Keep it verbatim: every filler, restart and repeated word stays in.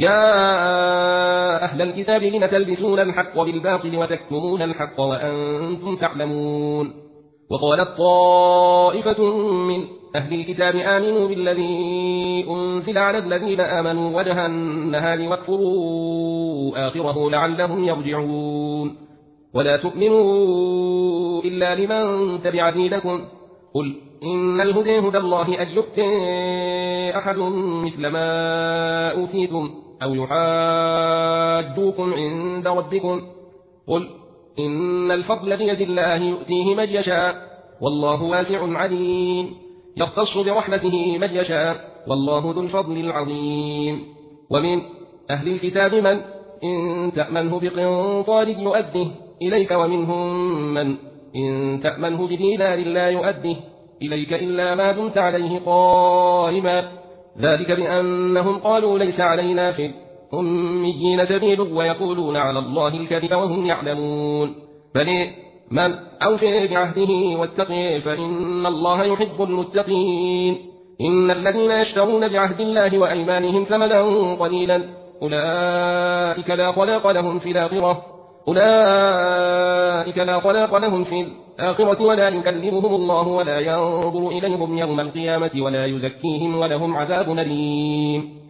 يا أهل الكتاب لم تلبسون الحق بالباطل وتكتمون الحق وأنتم تعلمون وقالت طائفة من أهل الكتاب آمنوا بالذي أنزل على الذين آمنوا وجه النهار واكفروا آخره لعلهم يرجعون ولا تؤمنوا إلا لمن تبع دينكم قل إن الهدى هدى الله أن يؤتى أحد مثل ما أوتيتم أو يحاجوكم عند ربكم قل إن الفضل بيد الله يؤتيه من يشاء والله واسع عليم يختص برحمته من يشاء والله ذو الفضل العظيم ومن أهل الكتاب من إن تأمنه بقنطار يؤده إليك ومنهم من إن تأمنه بدينار لا يؤده إليك إلا ما دمت عليه قائما ذلك بأنهم قالوا ليس علينا في الأميين سبيل ويقولون على الله الكذب وهم يعلمون فلمن أوفي بعهده واتقي فإن الله يحب المتقين إن الذين يشترون بعهد الله وأيمانهم ثمنا قليلا أولئك لا خلاق لهم في الآخرة أولئك لا خلاق لهم في الآخرة ولا يكلمهم الله ولا ينظر إليهم يوم القيامة ولا يزكيهم ولهم عذاب أليم